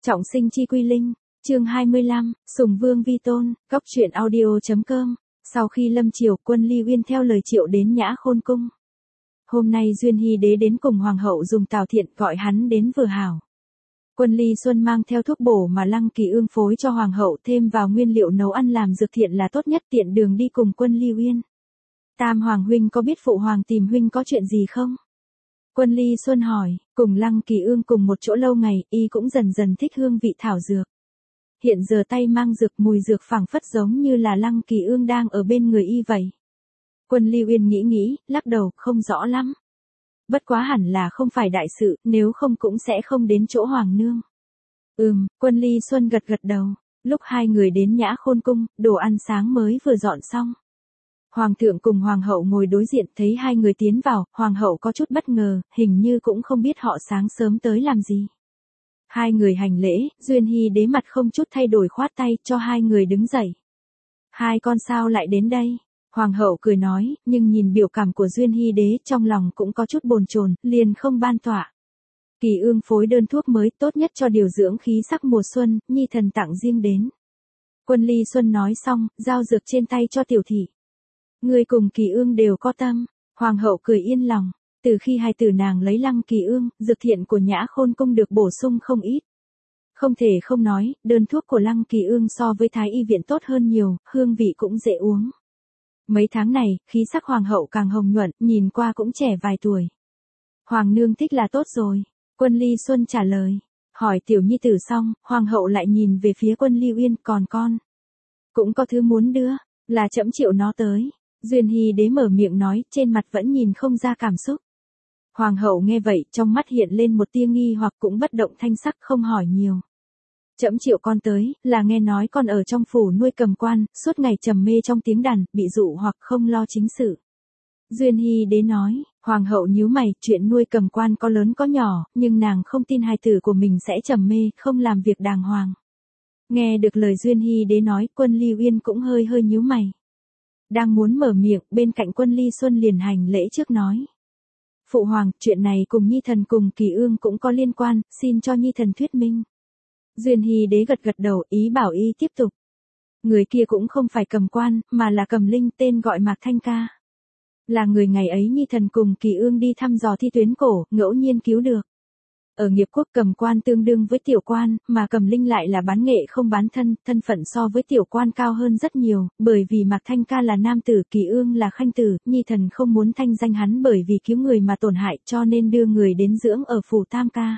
Trọng sinh chi quy linh, chương 25, Sùng Vương vi tôn, Cóc truyện audio.com. Sau khi lâm triều, Quân Ly Uyên theo lời triệu đến Nhã Khôn cung. Hôm nay Duyên Hy đế đến cùng hoàng hậu dùng tào thiện gọi hắn đến vừa hảo. Quân Ly Xuân mang theo thuốc bổ mà Lăng Kỳ Ương phối cho hoàng hậu, thêm vào nguyên liệu nấu ăn làm dược thiện là tốt nhất, tiện đường đi cùng Quân Ly Uyên. Tam hoàng huynh có biết phụ hoàng tìm huynh có chuyện gì không? Quân Ly Xuân hỏi, cùng Lăng Kỳ Ương cùng một chỗ lâu ngày, y cũng dần dần thích hương vị thảo dược. Hiện giờ tay mang dược, mùi dược phảng phất giống như là Lăng Kỳ Ương đang ở bên người y vậy. Quân Ly Uyên nghĩ, lắc đầu, không rõ lắm. Bất quá hẳn là không phải đại sự, nếu không cũng sẽ không đến chỗ hoàng nương. Quân Ly Xuân gật đầu. Lúc hai người đến Nhã Khôn cung, đồ ăn sáng mới vừa dọn xong. Hoàng thượng cùng hoàng hậu ngồi đối diện, thấy hai người tiến vào, hoàng hậu có chút bất ngờ, hình như cũng không biết họ sáng sớm tới làm gì. Hai người hành lễ, Duyên Hy đế mặt không chút thay đổi khoát tay cho hai người đứng dậy. Hai con sao lại đến đây? Hoàng hậu cười nói, nhưng nhìn biểu cảm của Duyên Hy đế trong lòng cũng có chút bồn chồn, liền không ban tọa. Kỳ Ương phối đơn thuốc mới tốt nhất cho điều dưỡng khí sắc mùa xuân, nhi thần tặng riêng đến. Quân Ly Xuân nói xong, giao dược trên tay cho tiểu thị. Người cùng Kỳ Ương đều có tâm. Hoàng hậu cười yên lòng. Từ khi hai tử nàng lấy Lăng Kỳ Ương, dược thiện của Nhã Khôn cung được bổ sung không ít. Không thể không nói, đơn thuốc của Lăng Kỳ Ương so với Thái y viện tốt hơn nhiều, hương vị cũng dễ uống. Mấy tháng này, khí sắc hoàng hậu càng hồng nhuận, nhìn qua cũng trẻ vài tuổi. Hoàng nương thích là tốt rồi. Quân Ly Xuân trả lời. Hỏi tiểu nhi tử xong, hoàng hậu lại nhìn về phía Quân Ly Uyên, còn con. Cũng có thứ muốn đưa, là trẫm triệu nó tới. Duyên Hy đế mở miệng nói, trên mặt vẫn nhìn không ra cảm xúc. Hoàng hậu nghe vậy, trong mắt hiện lên một tia nghi hoặc cũng bất động thanh sắc, không hỏi nhiều. Trẫm triệu con tới, là nghe nói con ở trong phủ nuôi cầm quan, suốt ngày trầm mê trong tiếng đàn, bị dụ hoặc không lo chính sự. Duyên Hy đế nói, hoàng hậu nhíu mày, chuyện nuôi cầm quan có lớn có nhỏ, nhưng nàng không tin hài tử của mình sẽ trầm mê, không làm việc đàng hoàng. Nghe được lời Duyên Hy đế nói, Quân Ly Uyên cũng hơi nhíu mày. Đang muốn mở miệng, bên cạnh Quân Ly Xuân liền hành lễ trước nói. Phụ hoàng, chuyện này cùng nhi thần cùng Kỳ Ương cũng có liên quan, xin cho nhi thần thuyết minh. Duyên Hy đế gật đầu, ý bảo y tiếp tục. Người kia cũng không phải cầm quan, mà là cầm linh, tên gọi Mạc Thanh Ca. Là người ngày ấy nhi thần cùng Kỳ Ương đi thăm dò thi tuyến cổ, ngẫu nhiên cứu được. Ở nghiệp quốc cầm quan tương đương với tiểu quan, mà cầm linh lại là bán nghệ không bán thân, thân phận so với tiểu quan cao hơn rất nhiều, bởi vì Mạc Thanh Ca là nam tử, Kỳ Ương là khanh tử, nhi thần không muốn thanh danh hắn bởi vì cứu người mà tổn hại, cho nên đưa người đến dưỡng ở phủ Tam Ca.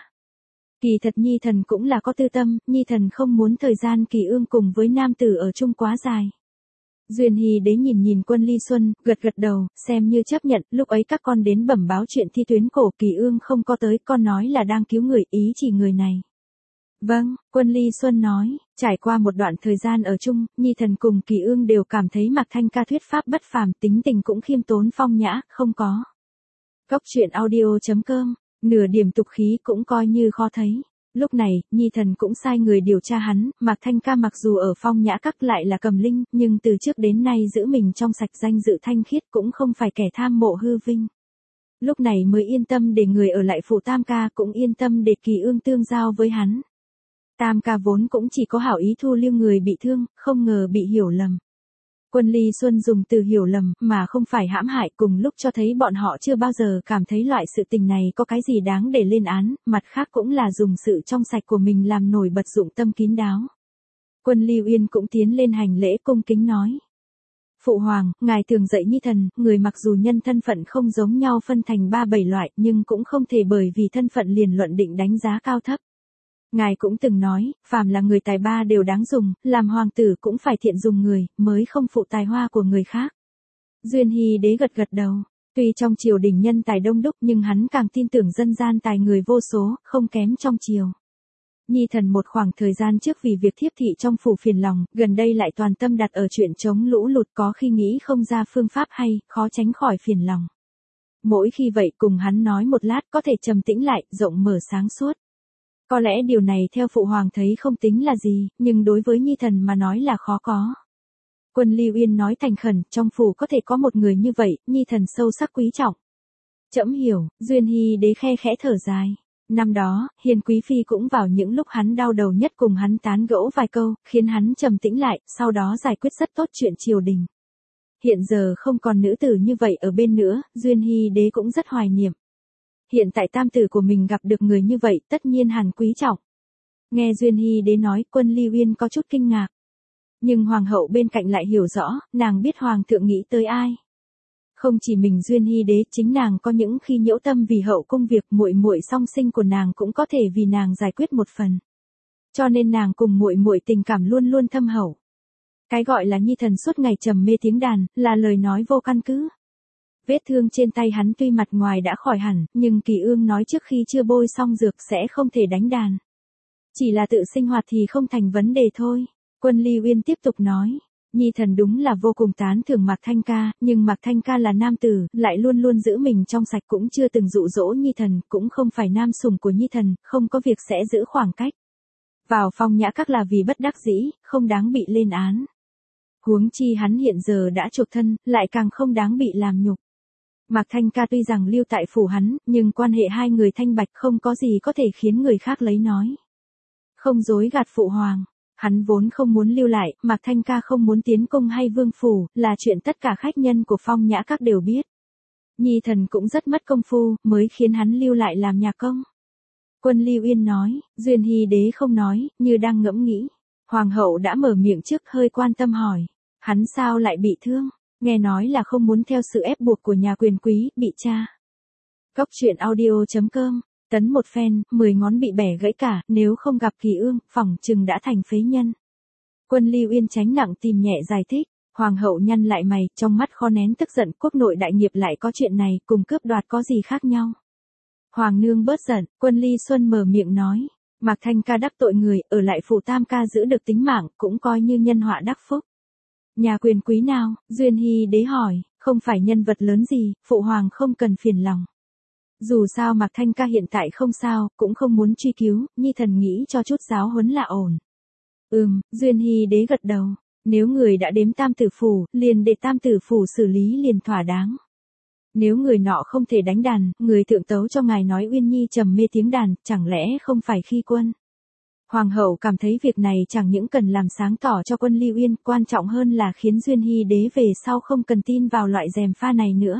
Kỳ thật nhi thần cũng là có tư tâm, nhi thần không muốn thời gian Kỳ Ương cùng với nam tử ở chung quá dài. Duyên Hy đế nhìn Quân Ly Xuân, gật đầu, xem như chấp nhận, lúc ấy các con đến bẩm báo chuyện thi tuyến cổ, Kỳ Ương không có tới, con nói là đang cứu người, ý chỉ người này. Vâng, Quân Ly Xuân nói, trải qua một đoạn thời gian ở chung, nhi thần cùng Kỳ Ương đều cảm thấy Mạc Thanh Ca thuyết pháp bất phàm, tính tình cũng khiêm tốn phong nhã, không có. Cóc truyện audio.com, nửa điểm tục khí cũng coi như khó thấy. Lúc này, nhi thần cũng sai người điều tra hắn, Mạc Thanh Ca mặc dù ở phong nhã các lại là cầm linh, nhưng từ trước đến nay giữ mình trong sạch, danh dự thanh khiết, cũng không phải kẻ tham mộ hư vinh. Lúc này mới yên tâm để người ở lại phủ Tam Ca, cũng yên tâm để Kỳ Ương tương giao với hắn. Tam Ca vốn cũng chỉ có hảo ý thu liêu người bị thương, không ngờ bị hiểu lầm. Quân Ly Xuân dùng từ hiểu lầm, mà không phải hãm hại, cùng lúc cho thấy bọn họ chưa bao giờ cảm thấy loại sự tình này có cái gì đáng để lên án, mặt khác cũng là dùng sự trong sạch của mình làm nổi bật dụng tâm kín đáo. Quân Ly Uyên cũng tiến lên hành lễ cung kính nói. Phụ hoàng, ngài thường dạy nhi thần, người mặc dù nhân thân phận không giống nhau phân thành 3-7 loại, nhưng cũng không thể bởi vì thân phận liền luận định đánh giá cao thấp. Ngài cũng từng nói, phàm là người tài ba đều đáng dùng, làm hoàng tử cũng phải thiện dùng người, mới không phụ tài hoa của người khác. Duyên Hy đế gật đầu, tuy trong triều đình nhân tài đông đúc nhưng hắn càng tin tưởng dân gian tài người vô số, không kém trong triều. Nhi thần một khoảng thời gian trước vì việc thiếp thị trong phủ phiền lòng, gần đây lại toàn tâm đặt ở chuyện chống lũ lụt, có khi nghĩ không ra phương pháp hay, khó tránh khỏi phiền lòng. Mỗi khi vậy cùng hắn nói một lát có thể trầm tĩnh lại, rộng mở sáng suốt. Có lẽ điều này theo phụ hoàng thấy không tính là gì, nhưng đối với nhi thần mà nói là khó có. Quân Ly Uyên nói thành khẩn, trong phủ có thể có một người như vậy, nhi thần sâu sắc quý trọng. Trẫm hiểu, Duyên Hy đế khe khẽ thở dài. Năm đó, Hiền Quý Phi cũng vào những lúc hắn đau đầu nhất cùng hắn tán gẫu vài câu, khiến hắn trầm tĩnh lại, sau đó giải quyết rất tốt chuyện triều đình. Hiện giờ không còn nữ tử như vậy ở bên nữa, Duyên Hy đế cũng rất hoài niệm. Hiện tại tam tử của mình gặp được người như vậy, tất nhiên hẳn quý trọng. Nghe Duyên Hy đế nói, Quân Ly Uyên có chút kinh ngạc. Nhưng hoàng hậu bên cạnh lại hiểu rõ, nàng biết hoàng thượng nghĩ tới ai. Không chỉ mình Duyên Hy đế, chính nàng có những khi nhiễu tâm vì hậu cung việc, muội muội song sinh của nàng cũng có thể vì nàng giải quyết một phần. Cho nên nàng cùng muội muội tình cảm luôn luôn thâm hậu. Cái gọi là nhi thần suốt ngày trầm mê tiếng đàn, là lời nói vô căn cứ. Vết thương trên tay hắn tuy mặt ngoài đã khỏi hẳn, nhưng Kỳ Ương nói trước khi chưa bôi xong dược sẽ không thể đánh đàn. Chỉ là tự sinh hoạt thì không thành vấn đề thôi. Quân Ly Uyên tiếp tục nói. Nhi thần đúng là vô cùng tán thưởng Mạc Thanh Ca, nhưng Mạc Thanh Ca là nam tử, lại luôn luôn giữ mình trong sạch, cũng chưa từng dụ dỗ Nhi thần, cũng không phải nam sủng của Nhi thần, không có việc sẽ giữ khoảng cách. Vào Phong Nhã Các là vì bất đắc dĩ, không đáng bị lên án. Huống chi hắn hiện giờ đã chuộc thân, lại càng không đáng bị làm nhục. Mạc Thanh Ca tuy rằng lưu tại phủ hắn, nhưng quan hệ hai người thanh bạch, không có gì có thể khiến người khác lấy nói. Không dối gạt phụ hoàng. Hắn vốn không muốn lưu lại, Mạc Thanh Ca không muốn tiến cung hay vương phủ, là chuyện tất cả khách nhân của Phong Nhã Các đều biết. Nhi thần cũng rất mất công phu, mới khiến hắn lưu lại làm nhà công. Quân Ly Uyên nói, Duyên Hy đế không nói, như đang ngẫm nghĩ. Hoàng hậu đã mở miệng trước, hơi quan tâm hỏi. Hắn sao lại bị thương? Nghe nói là không muốn theo sự ép buộc của nhà quyền quý, bị tra. Góc truyện audio.com. Tấn một phen, 10 ngón bị bẻ gãy cả, nếu không gặp Kỳ Ương, phỏng chừng đã thành phế nhân. Quân Ly Uyên tránh nặng tìm nhẹ giải thích. Hoàng hậu nhăn lại mày, trong mắt khó nén tức giận, quốc nội đại nghiệp lại có chuyện này, cùng cướp đoạt có gì khác nhau. Hoàng nương bớt giận, Quân Ly Xuân mở miệng nói. Mạc Thanh Ca đắc tội người, ở lại phủ Tam Ca giữ được tính mạng, cũng coi như nhân họa đắc phúc. Nhà quyền quý nào? Duyên Hy đế hỏi, không phải nhân vật lớn gì, phụ hoàng không cần phiền lòng. Dù sao Mạc Thanh Ca hiện tại không sao, cũng không muốn truy cứu, Nhi thần nghĩ cho chút giáo huấn là ổn. Duyên Hy đế gật đầu. Nếu người đã đếm tam tử phủ, liền để tam tử phủ xử lý liền thỏa đáng. Nếu người nọ không thể đánh đàn, người thượng tấu cho ngài nói Uyên Nhi trầm mê tiếng đàn, chẳng lẽ không phải khi quân? Hoàng hậu cảm thấy việc này chẳng những cần làm sáng tỏ cho Quân Ly Uyên, quan trọng hơn là khiến Duyên Hy đế về sau không cần tin vào loại gièm pha này nữa.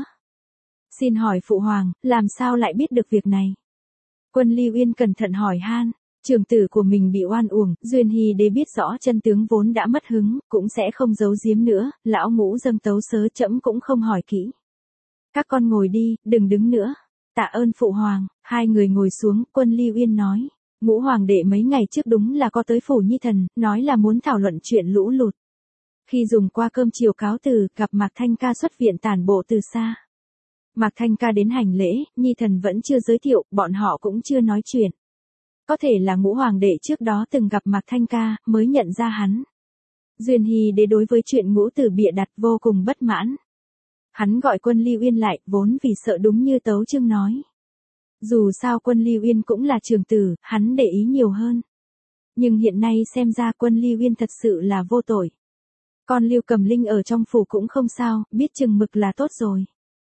Xin hỏi phụ hoàng, làm sao lại biết được việc này? Quân Ly Uyên cẩn thận hỏi han. Trưởng tử của mình bị oan uổng, Duyên Hy đế biết rõ chân tướng vốn đã mất hứng, cũng sẽ không giấu giếm nữa, lão ngũ dâng tấu sớ trẫm cũng không hỏi kỹ. Các con ngồi đi, đừng đứng nữa. Tạ ơn phụ hoàng. Hai người ngồi xuống, Quân Ly Uyên nói. Ngũ hoàng đệ mấy ngày trước đúng là có tới phủ Nhi thần, nói là muốn thảo luận chuyện lũ lụt. Khi dùng qua cơm chiều cáo từ, gặp Mạc Thanh Ca xuất viện tản bộ từ xa. Mạc Thanh Ca đến hành lễ, Nhi thần vẫn chưa giới thiệu, bọn họ cũng chưa nói chuyện. Có thể là ngũ hoàng đệ trước đó từng gặp Mạc Thanh Ca, mới nhận ra hắn. Duyên Hy đế đối với chuyện ngũ tử bịa đặt vô cùng bất mãn. Hắn gọi Quân Ly Uyên lại, vốn vì sợ đúng như Tấu Chương nói. Dù sao Quân Ly Uyên cũng là trưởng tử, hắn để ý nhiều hơn. Nhưng hiện nay xem ra Quân Ly Uyên thật sự là vô tội. Con Lưu Cầm Linh ở trong phủ cũng không sao, biết chừng mực là tốt rồi.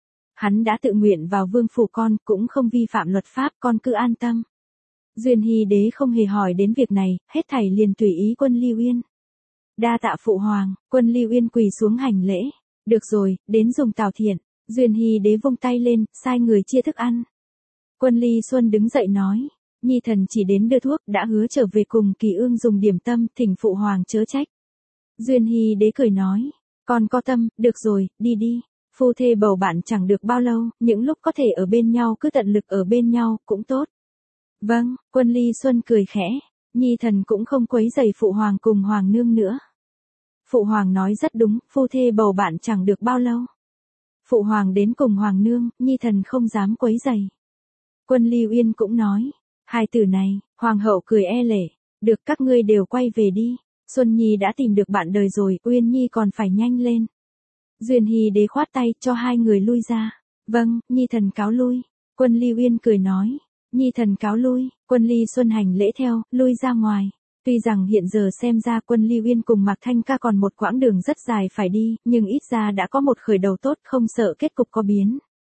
Hắn đã tự nguyện vào vương phủ con, cũng không vi phạm luật pháp, con cứ an tâm. Duyên Hy đế không hề hỏi đến việc này, hết thảy liền tùy ý Quân Ly Uyên. Đa tạ phụ hoàng. Quân Ly Uyên quỳ xuống hành lễ. Được rồi, đến dùng tào thiện. Duyên Hy đế vung tay lên, sai người chia thức ăn. Quân Ly Xuân đứng dậy nói. Nhi thần chỉ đến đưa thuốc, đã hứa trở về cùng Kỳ Ương dùng điểm tâm, thỉnh phụ hoàng chớ trách. Duyên Hy đế cười nói. Con có tâm, được rồi, đi đi. Phu thê bầu bạn chẳng được bao lâu, những lúc có thể ở bên nhau cứ tận lực ở bên nhau, cũng tốt. Vâng, Quân Ly Xuân cười khẽ. Nhi thần cũng không quấy rầy phụ hoàng cùng hoàng nương nữa. Phụ hoàng nói rất đúng, phu thê bầu bạn chẳng được bao lâu. Phụ hoàng đến cùng hoàng nương, Nhi thần không dám quấy rầy. Quân Ly Uyên cũng nói. Hai từ này, hoàng hậu cười e lệ. Được, các ngươi đều quay về đi. Xuân Nhi đã tìm được bạn đời rồi, Uyên Nhi còn phải nhanh lên. Duyên Hy đế khoát tay cho hai người lui ra. Vâng, Nhi thần cáo lui. Quân Ly Uyên cười nói. Nhi thần cáo lui. Quân Ly Xuân hành lễ theo, lui ra ngoài. Tuy rằng hiện giờ xem ra Quân Ly Uyên cùng Mạc Thanh Ca còn một quãng đường rất dài phải đi, nhưng ít ra đã có một khởi đầu tốt, không sợ kết cục có biến.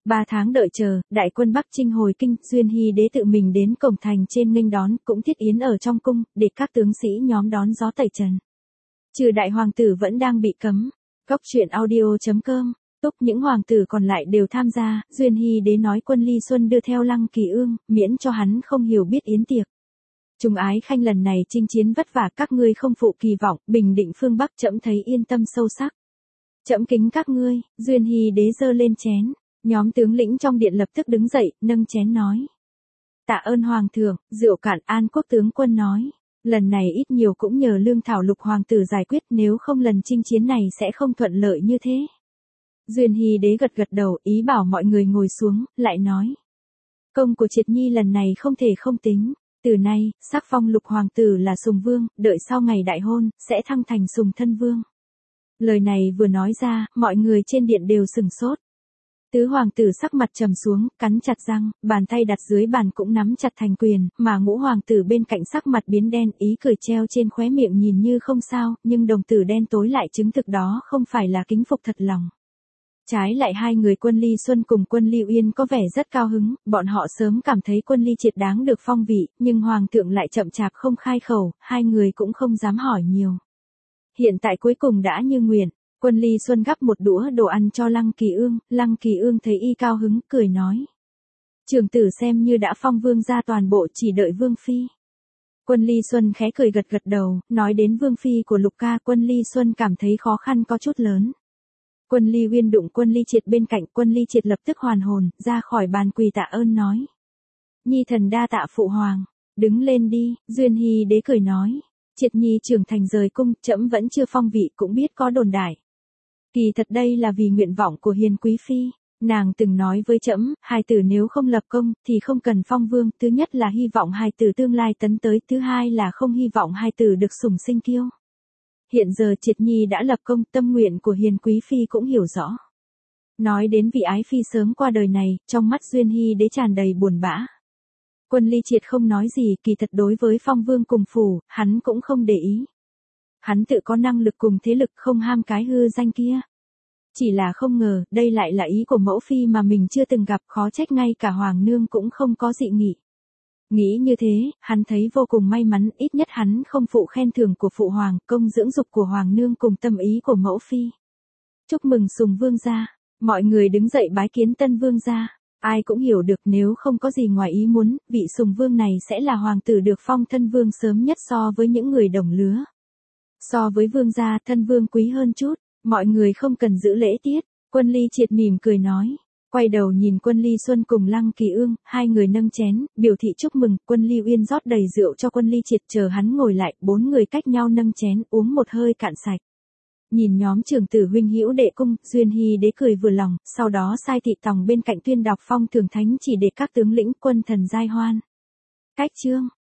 3 tháng đợi chờ, đại quân Bắc Chinh hồi kinh, Duyên Hy đế tự mình đến cổng thành trên nghênh đón, cũng thiết yến ở trong cung, để các tướng sĩ nhóm đón gió tẩy trần. Trừ đại hoàng tử vẫn đang bị cấm. Góc truyện audio.com, túc những hoàng tử còn lại đều tham gia, Duyên Hy đế nói quân Ly Xuân đưa theo Lăng Kỳ Ương, miễn cho hắn không hiểu biết yến tiệc. Trung ái khanh lần này chinh chiến vất vả, các ngươi không phụ kỳ vọng, bình định phương Bắc, trẫm thấy yên tâm sâu sắc. Trẫm kính các ngươi. Duyên Hy đế giơ lên chén. Nhóm tướng lĩnh trong điện lập tức đứng dậy, nâng chén nói. Tạ ơn hoàng thượng. Rượu cạn. An Quốc tướng quân nói. Lần này ít nhiều cũng nhờ lương thảo Lục hoàng tử giải quyết, nếu không lần chinh chiến này sẽ không thuận lợi như thế. Duyên Hy đế gật gật đầu, ý bảo mọi người ngồi xuống, lại nói. Công của Triệt Nhi lần này không thể không tính. Từ nay, sắc phong Lục hoàng tử là Sùng Vương, đợi sau ngày đại hôn, sẽ thăng thành Sùng Thân Vương. Lời này vừa nói ra, mọi người trên điện đều sừng sốt. Tứ hoàng tử sắc mặt trầm xuống, cắn chặt răng, bàn tay đặt dưới bàn cũng nắm chặt thành quyền, mà Ngũ hoàng tử bên cạnh sắc mặt biến đen, ý cười treo trên khóe miệng nhìn như không sao, nhưng đồng tử đen tối lại chứng thực đó không phải là kính phục thật lòng. Trái lại hai người quân Ly Xuân cùng quân Ly Uyên có vẻ rất cao hứng, bọn họ sớm cảm thấy quân Ly Triệt đáng được phong vị, nhưng hoàng thượng lại chậm chạp không khai khẩu, hai người cũng không dám hỏi nhiều. Hiện tại cuối cùng đã như nguyện, quân Ly Xuân gắp một đũa đồ ăn cho Lăng Kỳ Ương thấy y cao hứng, cười nói. Trưởng tử xem như đã phong vương gia toàn bộ, chỉ đợi vương phi. Quân Ly Xuân khẽ cười gật gật đầu, nói đến vương phi của Lục ca, quân Ly Xuân cảm thấy khó khăn có chút lớn. Quân Ly Uyên đụng quân Ly Triệt bên cạnh, quân Ly Triệt lập tức hoàn hồn, ra khỏi bàn quỳ tạ ơn nói. Nhi thần đa tạ phụ hoàng, đứng lên đi. Duyên Hy đế cười nói. Triệt Nhi trưởng thành rời cung, trẫm vẫn chưa phong vị, cũng biết có đồn đại. Kỳ thật đây là vì nguyện vọng của Hiền quý phi, nàng từng nói với trẫm, hài tử nếu không lập công thì không cần phong vương, thứ nhất là hy vọng hài tử tương lai tấn tới, thứ hai là không hy vọng hài tử được sủng sinh kiêu. Hiện giờ Triệt Nhi đã lập công, tâm nguyện của Hiền quý phi cũng hiểu rõ. Nói đến vị ái phi sớm qua đời này, trong mắt Duyên Hy đế tràn đầy buồn bã. Quân Ly Triệt không nói gì, kỳ thật đối với phong vương cùng phủ, hắn cũng không để ý. Hắn tự có năng lực cùng thế lực, không ham cái hư danh kia. Chỉ là không ngờ, đây lại là ý của mẫu phi mà mình chưa từng gặp, khó trách ngay cả hoàng nương cũng không có dị nghị. Nghĩ như thế, hắn thấy vô cùng may mắn, ít nhất hắn không phụ khen thưởng của phụ hoàng, công dưỡng dục của hoàng nương cùng tâm ý của mẫu phi. Chúc mừng Sùng vương gia. Mọi người đứng dậy bái kiến tân vương gia. Ai cũng hiểu được nếu không có gì ngoài ý muốn, vị Sùng vương này sẽ là hoàng tử được phong thân vương sớm nhất so với những người đồng lứa. So với vương gia, thân vương quý hơn chút, mọi người không cần giữ lễ tiết. Quân Ly Triệt mỉm cười nói. Quay đầu nhìn quân Ly Xuân cùng Lăng Kỳ Ương, hai người nâng chén, biểu thị chúc mừng, quân Ly Uyên rót đầy rượu cho quân Ly Triệt, chờ hắn ngồi lại, bốn người cách nhau nâng chén, uống một hơi cạn sạch. Nhìn nhóm trưởng tử huynh hữu đệ cung, Duyên Hy đế cười vừa lòng, sau đó sai thị tòng bên cạnh tuyên đọc phong thường thánh chỉ để các tướng lĩnh quân thần giai hoan. Cách chương